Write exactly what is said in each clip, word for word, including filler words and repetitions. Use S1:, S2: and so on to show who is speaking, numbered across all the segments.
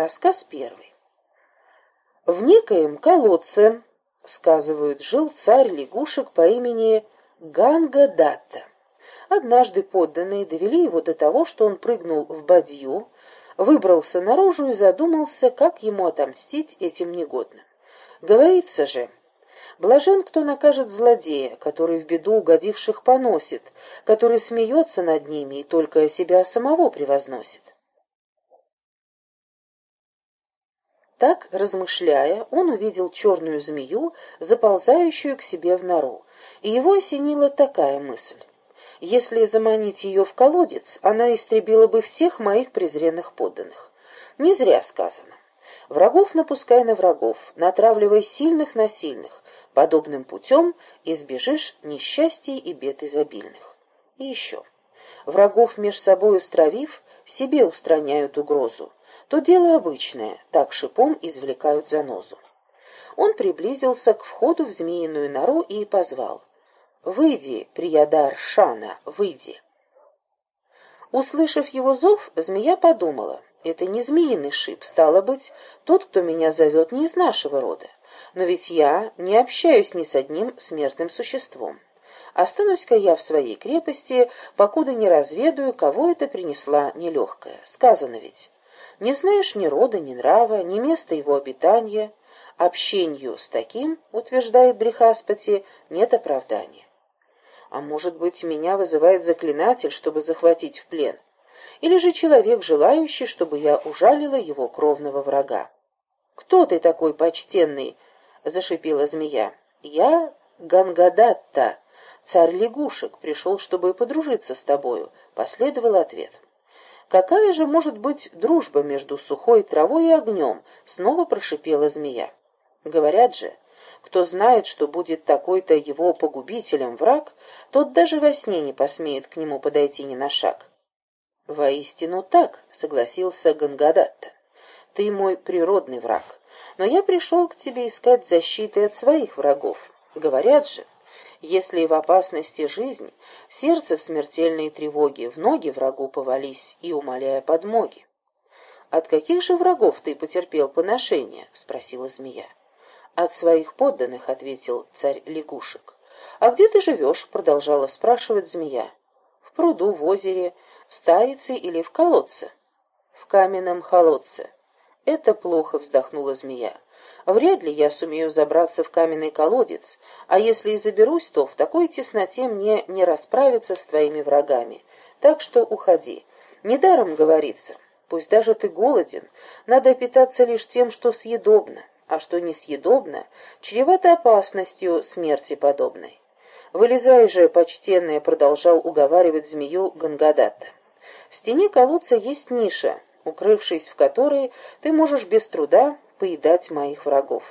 S1: Рассказ первый. В некоем колодце, сказывают, жил царь лягушек по имени Гангадатта. Однажды подданные довели его до того, что он прыгнул в бадью, выбрался наружу и задумался, как ему отомстить этим негодным. Говорится же: блажен, кто накажет злодея, который в беду угодивших поносит, который смеется над ними и только себя самого превозносит. Так, размышляя, он увидел черную змею, заползающую к себе в нору, и его осенила такая мысль: если заманить ее в колодец, она истребила бы всех моих презренных подданных. Не зря сказано: врагов напускай на врагов, натравливай сильных на сильных, подобным путем избежишь несчастий и бед изобильных. И еще: врагов меж собою стравив, себе устраняют угрозу. То дело обычное, так шипом извлекают занозу. Он приблизился к входу в змеиную нору и позвал: «Выйди, Приядар Шана, выйди». Услышав его зов, змея подумала: это не змеиный шип, стало быть, тот, кто меня зовет, не из нашего рода. Но ведь я не общаюсь ни с одним смертным существом. Останусь-ка я в своей крепости, покуда не разведаю, кого это принесла нелегкая. Сказано ведь: не знаешь ни рода, ни нрава, ни места его обитания. Общению с таким, утверждает Брихаспати, нет оправдания. А может быть, меня вызывает заклинатель, чтобы захватить в плен? Или же человек, желающий, чтобы я ужалила его кровного врага? «Кто ты такой почтенный?» — зашипела змея. «Я Гангадатта, царь лягушек, пришел, чтобы подружиться с тобою», — последовал ответ. «Какая же может быть дружба между сухой травой и огнем?» — снова прошипела змея. «Говорят же, кто знает, что будет такой-то его погубителем враг, тот даже во сне не посмеет к нему подойти ни на шаг». «Воистину так», — согласился Гангадатта. «Ты мой природный враг, но я пришел к тебе искать защиты от своих врагов. Говорят же, если в опасности жизнь, в сердце в смертельной тревоге, в ноги врагу повались и умоляя подмоги». «От каких же врагов ты потерпел поношение?» — спросила змея. «От своих подданных», — ответил царь лягушек. «А где ты живешь?» — продолжала спрашивать змея. «В пруду, в озере, в старице или в колодце?» «В каменном колодце». «Это плохо», — вздохнула змея. «Вряд ли я сумею забраться в каменный колодец, а если и заберусь, то в такой тесноте мне не расправиться с твоими врагами. Так что уходи. Недаром говорится: пусть даже ты голоден, надо питаться лишь тем, что съедобно, а что несъедобно, чревато опасностью смерти подобной». «Вылезай же, почтенная», — продолжал уговаривать змею Гангадатта. «В стене колодца есть ниша, укрывшись в которой ты можешь без труда поедать моих врагов».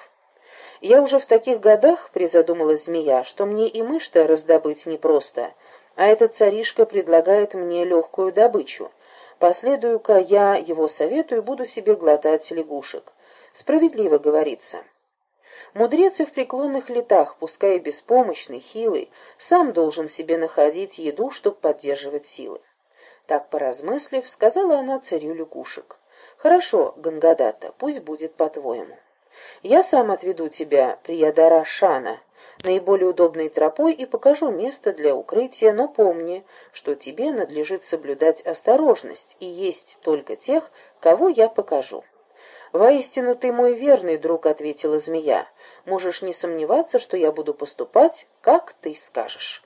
S1: «Я уже в таких годах, — призадумалась змея, — что мне и мышь-то раздобыть непросто, а этот царишка предлагает мне легкую добычу. Последую-ка я его совету и буду себе глотать лягушек. Справедливо говорится: мудрец и в преклонных летах, пускай и беспомощный, хилый, сам должен себе находить еду, чтобы поддерживать силы». Так, поразмыслив, сказала она царю лягушек: «Хорошо, Гангадатта, пусть будет по-твоему. Я сам отведу тебя, Приядара Шана, наиболее удобной тропой и покажу место для укрытия, но помни, что тебе надлежит соблюдать осторожность и есть только тех, кого я покажу». «Воистину ты мой верный друг», — ответила змея. «Можешь не сомневаться, что я буду поступать, как ты скажешь».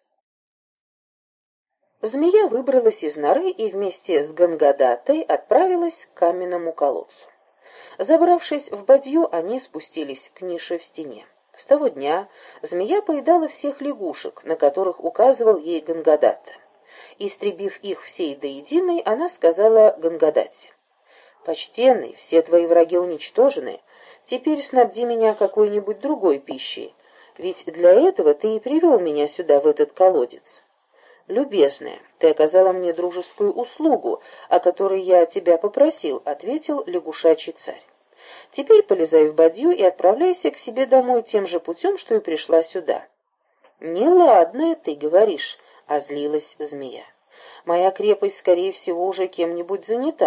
S1: Змея выбралась из норы и вместе с Гангадаттой отправилась к каменному колодцу. Забравшись в бадью, они спустились к нише в стене. С того дня змея поедала всех лягушек, на которых указывал ей Гангадатта. Истребив их всей до единой, она сказала Гангадатте: «Почтенный, все твои враги уничтожены. Теперь снабди меня какой-нибудь другой пищей, ведь для этого ты и привел меня сюда, в этот колодец». «Любезная, ты оказала мне дружескую услугу, о которой я тебя попросил», — ответил лягушачий царь. «Теперь полезай в бадью и отправляйся к себе домой тем же путем, что и пришла сюда». «Неладное ты говоришь», — озлилась змея. «Моя крепость, скорее всего, уже кем-нибудь занята.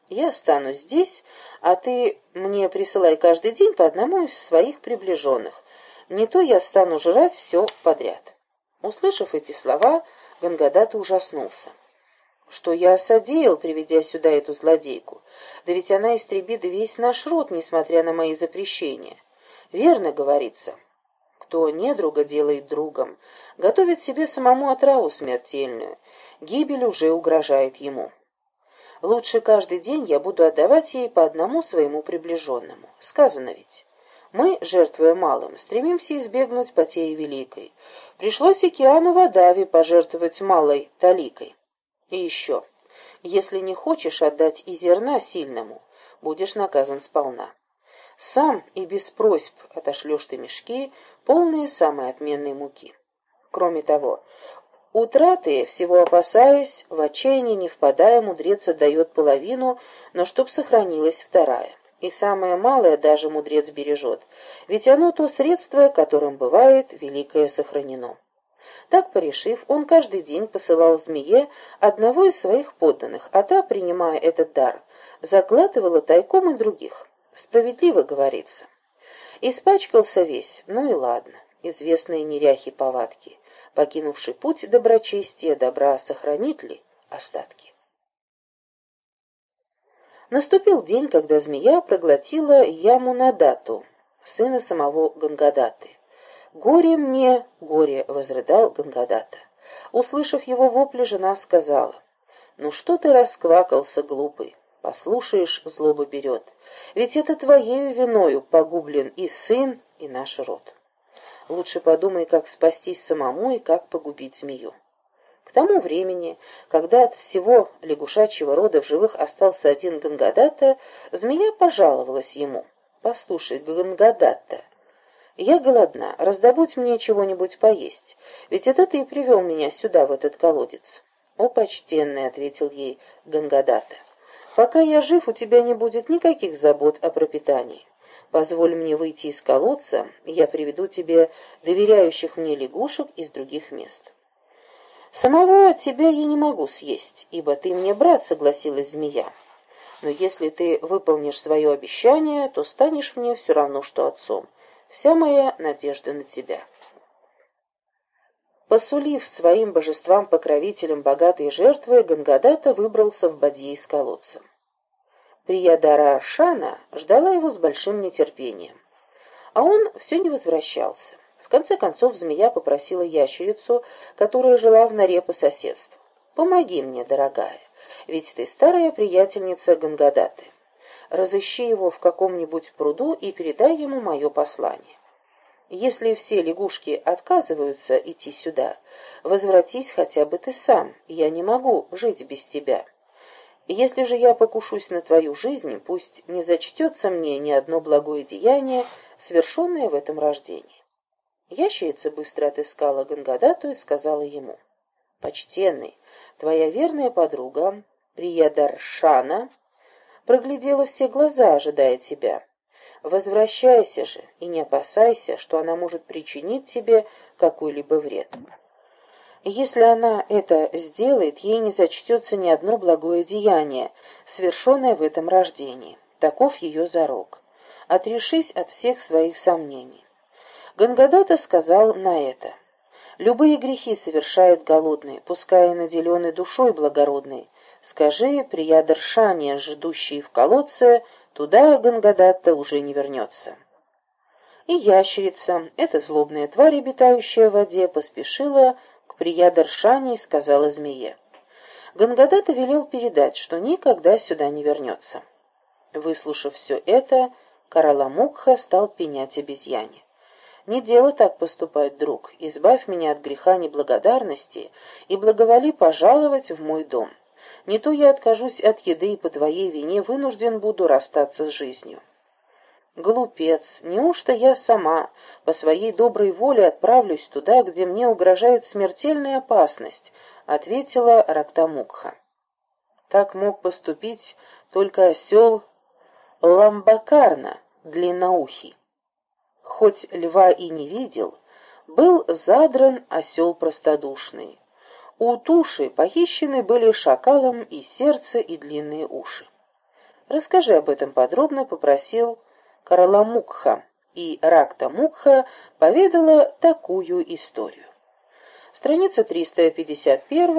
S1: Я останусь здесь, а ты мне присылай каждый день по одному из своих приближенных. Не то я стану жрать все подряд». Услышав эти слова, Гангадата ужаснулся. «Что я содеял, приведя сюда эту злодейку? Да ведь она истребит весь наш род, несмотря на мои запрещения. Верно говорится, кто недруга делает другом, готовит себе самому отраву смертельную, гибель уже угрожает ему. Лучше каждый день я буду отдавать ей по одному своему приближенному. Сказано ведь, мы, жертвуя малым, стремимся избегнуть потери великой. Пришлось океану Вадави пожертвовать малой таликой. И еще, если не хочешь отдать и зерна сильному, будешь наказан сполна. Сам и без просьб отошлешь ты мешки, полные самой отменной муки. Кроме того, утраты, всего опасаясь, в отчаянии не впадая, мудрец отдает половину, но чтоб сохранилась вторая. И самое малое даже мудрец бережет, ведь оно то средство, которым бывает великое сохранено. Так порешив, он каждый день посылал змее одного из своих подданных, а та, принимая этот дар, заглатывала тайком и других. Справедливо говорится. Испачкался весь, ну и ладно, известные неряхи повадки. Покинувший путь доброчестия, добра сохранит ли остатки? Наступил день, когда змея проглотила Ямунадату, сына самого Гангадаты. «Горе мне, горе!» — возрыдал Гангадата. Услышав его вопли, жена сказала: «Ну что ты расквакался, глупый? Послушаешь, злоба берет. Ведь это твоею виною погублен и сын, и наш род. Лучше подумай, как спастись самому и как погубить змею». К тому времени, когда от всего лягушачьего рода в живых остался один Гангадата, змея пожаловалась ему: «Послушай, Гангадата, я голодна, раздобудь мне чего-нибудь поесть, ведь это ты привел меня сюда, в этот колодец». «О, почтенный», — ответил ей Гангадата, — «пока я жив, у тебя не будет никаких забот о пропитании. Позволь мне выйти из колодца, я приведу тебе доверяющих мне лягушек из других мест». «Самого тебя я не могу съесть, ибо ты мне брат», — согласилась змея. «Но если ты выполнишь свое обещание, то станешь мне все равно, что отцом. Вся моя надежда на тебя». Посулив своим божествам-покровителям богатые жертвы, Гангадата выбрался в бадье из колодца. Приядара Шана ждала его с большим нетерпением, а он все не возвращался. В конце концов змея попросила ящерицу, которая жила в норе по соседству: «Помоги мне, дорогая, ведь ты старая приятельница Гангадаты. Разыщи его в каком-нибудь пруду и передай ему мое послание. Если все лягушки отказываются идти сюда, возвратись хотя бы ты сам, я не могу жить без тебя. Если же я покушусь на твою жизнь, пусть не зачтется мне ни одно благое деяние, совершенное в этом рождении». Ящерица быстро отыскала Гангадату и сказала ему: «Почтенный, твоя верная подруга Приyadarshana проглядела все глаза, ожидая тебя. Возвращайся же и не опасайся, что она может причинить тебе какой-либо вред. Если она это сделает, ей не зачтется ни одно благое деяние, совершенное в этом рождении. Таков ее зарок. Отрешись от всех своих сомнений». Гангадата сказал на это: «Любые грехи совершают голодные, пускай и наделенный душой благородной. Скажи Приyadarshane, ждущей в колодце, туда Гангадата уже не вернется». И ящерица, эта злобная тварь, обитающая в воде, поспешила к Приyadarshane и сказала змее: «Гангадата велел передать, что никогда сюда не вернется». Выслушав все это, Караламукха стал пенять обезьяне: «Не дело так поступать, друг. Избавь меня от греха неблагодарности и благоволи пожаловать в мой дом. Не то я откажусь от еды и по твоей вине вынужден буду расстаться с жизнью». «Глупец, неужто я сама по своей доброй воле отправлюсь туда, где мне угрожает смертельная опасность?» — ответила Рактамукха. Так мог поступить только осел Ламбакарна, длинноухий. Хоть льва и не видел, был задран осел простодушный. У туши похищены были шакалом и сердце, и длинные уши. «Расскажи об этом подробно», — попросил Караламукха, и Ракта-Мукха поведала такую историю. Страница триста пятьдесят один.